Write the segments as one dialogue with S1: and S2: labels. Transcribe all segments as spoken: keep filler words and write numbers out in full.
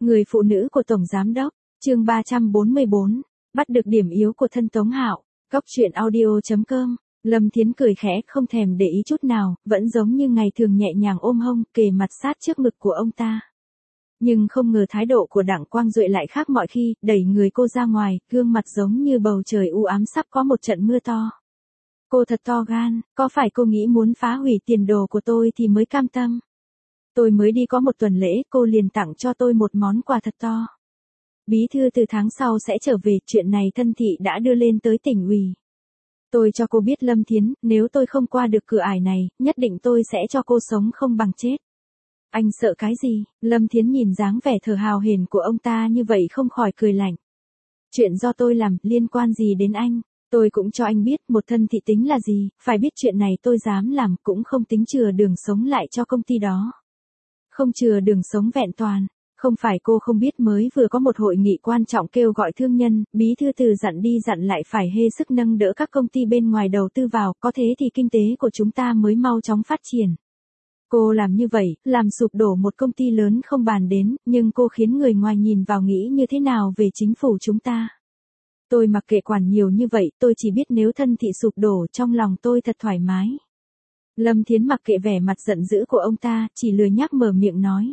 S1: Người phụ nữ của Tổng Giám Đốc, chương ba trăm bốn mươi bốn, bắt được điểm yếu của thân Tống Hạo, Cóc truyện audio chấm com. Lâm Thiến cười khẽ không thèm để ý chút nào, vẫn giống như ngày thường nhẹ nhàng ôm hông, kề mặt sát trước ngực của ông ta. Nhưng không ngờ thái độ của Đặng Quang Duệ lại khác mọi khi, đẩy người cô ra ngoài, gương mặt giống như bầu trời u ám sắp có một trận mưa to. Cô thật to gan, có phải cô nghĩ muốn phá hủy tiền đồ của tôi thì mới cam tâm? Tôi mới đi có một tuần lễ, cô liền tặng cho tôi một món quà thật to. Bí thư từ tháng sau sẽ trở về, chuyện này thân thị đã đưa lên tới tỉnh ủy. Tôi cho cô biết Lâm Thiến, nếu tôi không qua được cửa ải này, nhất định tôi sẽ cho cô sống không bằng chết. Anh sợ cái gì? Lâm Thiến nhìn dáng vẻ thờ hào hển của ông ta như vậy không khỏi cười lạnh. Chuyện do tôi làm, liên quan gì đến anh? Tôi cũng cho anh biết một thân thị tính là gì, phải biết chuyện này tôi dám làm cũng không tính chừa đường sống lại cho công ty đó. Không chừa đường sống vẹn toàn. Không phải cô không biết mới vừa có một hội nghị quan trọng kêu gọi thương nhân, bí thư từ dặn đi dặn lại phải hê sức nâng đỡ các công ty bên ngoài đầu tư vào, có thế thì kinh tế của chúng ta mới mau chóng phát triển. Cô làm như vậy, làm sụp đổ một công ty lớn không bàn đến, nhưng cô khiến người ngoài nhìn vào nghĩ như thế nào về chính phủ chúng ta. Tôi mặc kệ quản nhiều như vậy, tôi chỉ biết nếu thân thị sụp đổ trong lòng tôi thật thoải mái. Lâm Thiến mặc kệ vẻ mặt giận dữ của ông ta, chỉ lười nhác mở miệng nói.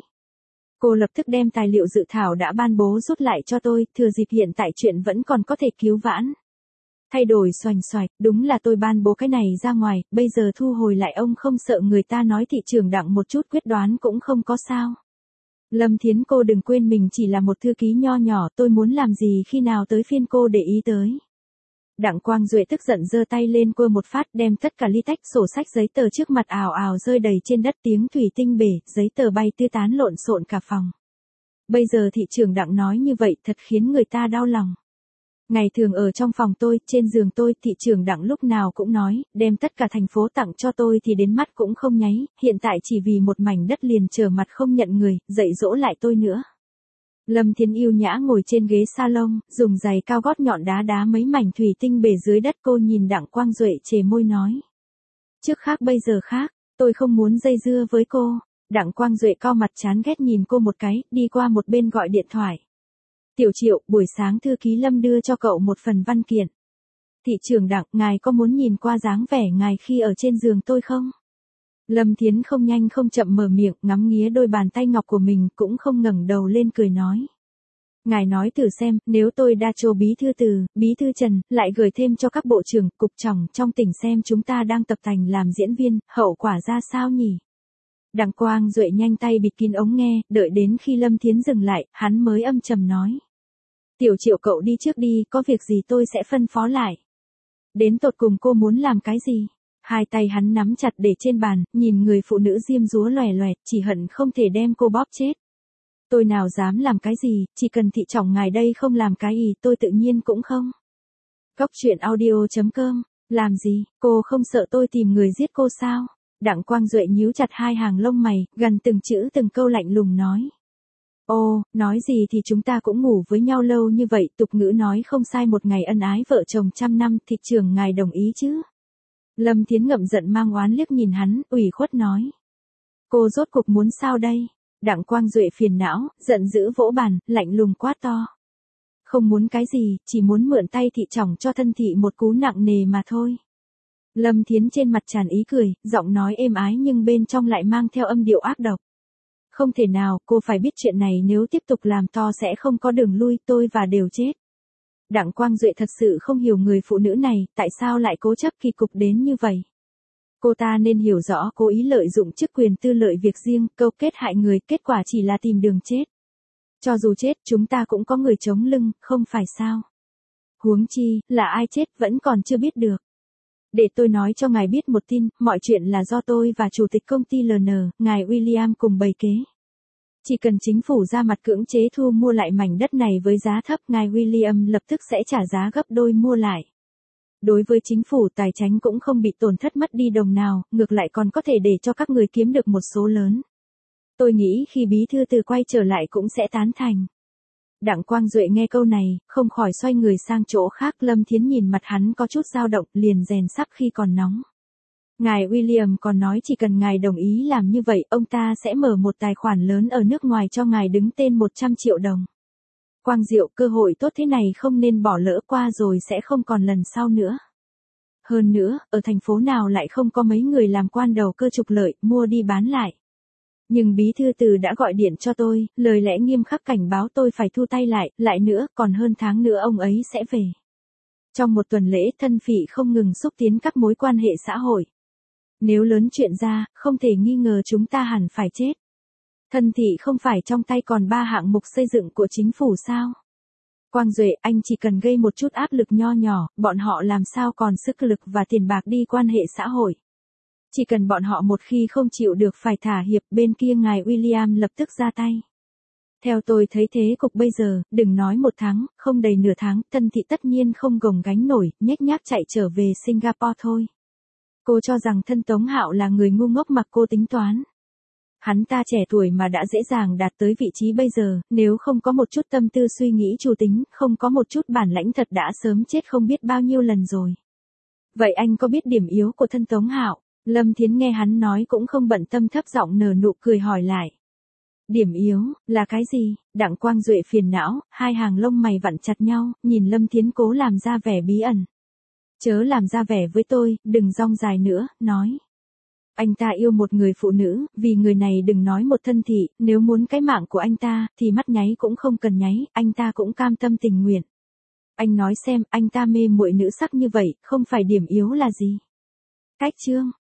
S1: Cô lập tức đem tài liệu dự thảo đã ban bố rút lại cho tôi, thừa dịp hiện tại chuyện vẫn còn có thể cứu vãn. Thay đổi xoành xoạch, đúng là tôi ban bố cái này ra ngoài, bây giờ thu hồi lại ông không sợ người ta nói thị trường Đặng một chút quyết đoán cũng không có sao. Lâm Thiến cô đừng quên mình chỉ là một thư ký nho nhỏ, tôi muốn làm gì khi nào tới phiên cô để ý tới. Đặng Quang Duệ tức giận giơ tay lên quơ một phát đem tất cả ly tách sổ sách giấy tờ trước mặt ào ào rơi đầy trên đất, tiếng thủy tinh bể, giấy tờ bay tứ tán lộn xộn cả phòng. Bây giờ thị trưởng Đặng nói như vậy thật khiến người ta đau lòng. Ngày thường ở trong phòng tôi, trên giường tôi, thị trưởng Đặng lúc nào cũng nói, đem tất cả thành phố tặng cho tôi thì đến mắt cũng không nháy, hiện tại chỉ vì một mảnh đất liền trở mặt không nhận người, dạy dỗ lại tôi nữa. Lâm Thiến yêu nhã ngồi trên ghế salon, dùng giày cao gót nhọn đá đá mấy mảnh thủy tinh bể dưới đất, cô nhìn Đặng Quang Duệ chề môi nói. Trước khác bây giờ khác, tôi không muốn dây dưa với cô. Đặng Quang Duệ cau mặt chán ghét nhìn cô một cái, đi qua một bên gọi điện thoại. Tiểu Triệu, buổi sáng thư ký Lâm đưa cho cậu một phần văn kiện. Thị trưởng Đặng, ngài có muốn nhìn qua dáng vẻ ngài khi ở trên giường tôi không? Lâm Thiến không nhanh không chậm mở miệng, ngắm nghía đôi bàn tay ngọc của mình, cũng không ngẩng đầu lên cười nói. Ngài nói thử xem, nếu tôi đa cho bí thư Từ, bí thư Trần, lại gửi thêm cho các bộ trưởng, cục trưởng trong tỉnh xem chúng ta đang tập thành làm diễn viên, hậu quả ra sao nhỉ? Đặng Quang Duệ nhanh tay bịt kín ống nghe, đợi đến khi Lâm Thiến dừng lại, hắn mới âm trầm nói. Tiểu Triệu cậu đi trước đi, có việc gì tôi sẽ phân phó lại. Đến tột cùng cô muốn làm cái gì? Hai tay hắn nắm chặt để trên bàn, nhìn người phụ nữ diêm dúa loè loẹt, chỉ hận không thể đem cô bóp chết. Tôi nào dám làm cái gì, chỉ cần thị trọng ngài đây không làm cái gì tôi tự nhiên cũng không. Cóc truyện audio chấm com, làm gì, cô không sợ tôi tìm người giết cô sao? Đặng Quang Duệ nhíu chặt hai hàng lông mày, gần từng chữ từng câu lạnh lùng nói. Ô, nói gì thì chúng ta cũng ngủ với nhau lâu như vậy, tục ngữ nói không sai một ngày ân ái vợ chồng trăm năm, thị trưởng ngài đồng ý chứ? Lâm Thiến ngậm giận mang oán liếc nhìn hắn, ủy khuất nói. Cô rốt cục muốn sao đây? Đặng Quang Duệ phiền não, giận dữ vỗ bàn, lạnh lùng quát to. Không muốn cái gì, chỉ muốn mượn tay thị trọng cho thân thị một cú nặng nề mà thôi. Lâm Thiến trên mặt tràn ý cười, giọng nói êm ái nhưng bên trong lại mang theo âm điệu ác độc. Không thể nào, cô phải biết chuyện này nếu tiếp tục làm to sẽ không có đường lui, tôi và đều chết. Đặng Quang Duệ thật sự không hiểu người phụ nữ này, tại sao lại cố chấp kỳ cục đến như vậy. Cô ta nên hiểu rõ cố ý lợi dụng chức quyền tư lợi việc riêng, câu kết hại người, kết quả chỉ là tìm đường chết. Cho dù chết, chúng ta cũng có người chống lưng, không phải sao. Huống chi, là ai chết vẫn còn chưa biết được. Để tôi nói cho ngài biết một tin, mọi chuyện là do tôi và chủ tịch công ty lờ en, ngài William cùng bày kế. Chỉ cần chính phủ ra mặt cưỡng chế thu mua lại mảnh đất này với giá thấp, ngài William lập tức sẽ trả giá gấp đôi mua lại. Đối với chính phủ tài chính cũng không bị tổn thất mất đi đồng nào, ngược lại còn có thể để cho các người kiếm được một số lớn. Tôi nghĩ khi bí thư Từ quay trở lại cũng sẽ tán thành. Đặng Quang Duệ nghe câu này, không khỏi xoay người sang chỗ khác. Lâm Thiến nhìn mặt hắn có chút dao động, liền rèn sắt khi còn nóng. Ngài William còn nói chỉ cần ngài đồng ý làm như vậy, ông ta sẽ mở một tài khoản lớn ở nước ngoài cho ngài đứng tên một trăm triệu đồng. Quang Diệu, cơ hội tốt thế này không nên bỏ lỡ, qua rồi sẽ không còn lần sau nữa. Hơn nữa, ở thành phố nào lại không có mấy người làm quan đầu cơ trục lợi, mua đi bán lại. Nhưng bí thư từ đã gọi điện cho tôi, lời lẽ nghiêm khắc cảnh báo tôi phải thu tay lại, lại nữa, còn hơn tháng nữa ông ấy sẽ về. Trong một tuần lễ, Thân Phỉ không ngừng xúc tiến các mối quan hệ xã hội. Nếu lớn chuyện ra, không thể nghi ngờ chúng ta hẳn phải chết. Thân Thị không phải trong tay còn ba hạng mục xây dựng của chính phủ sao? Quang Duệ, anh chỉ cần gây một chút áp lực nho nhỏ, bọn họ làm sao còn sức lực và tiền bạc đi quan hệ xã hội. Chỉ cần bọn họ một khi không chịu được phải thả hiệp, bên kia ngài William lập tức ra tay. Theo tôi thấy thế cục bây giờ, đừng nói một tháng, không đầy nửa tháng, Thân Thị tất nhiên không gồng gánh nổi, nhếch nhác chạy trở về Singapore thôi. Cô cho rằng thân Tống Hạo là người ngu ngốc mặc cô tính toán. Hắn ta trẻ tuổi mà đã dễ dàng đạt tới vị trí bây giờ, nếu không có một chút tâm tư suy nghĩ chủ tính, không có một chút bản lãnh thật đã sớm chết không biết bao nhiêu lần rồi. Vậy anh có biết điểm yếu của thân Tống Hạo? Lâm Thiến nghe hắn nói cũng không bận tâm, thấp giọng nở nụ cười hỏi lại. Điểm yếu, là cái gì? Đặng Quang Duệ phiền não, hai hàng lông mày vặn chặt nhau, nhìn Lâm Thiến cố làm ra vẻ bí ẩn. Chớ làm ra vẻ với tôi, đừng rong dài nữa, nói. Anh ta yêu một người phụ nữ, vì người này đừng nói một Thân Thị, nếu muốn cái mạng của anh ta, thì mắt nháy cũng không cần nháy, anh ta cũng cam tâm tình nguyện. Anh nói xem, anh ta mê muội nữ sắc như vậy, không phải điểm yếu là gì? Cách chương.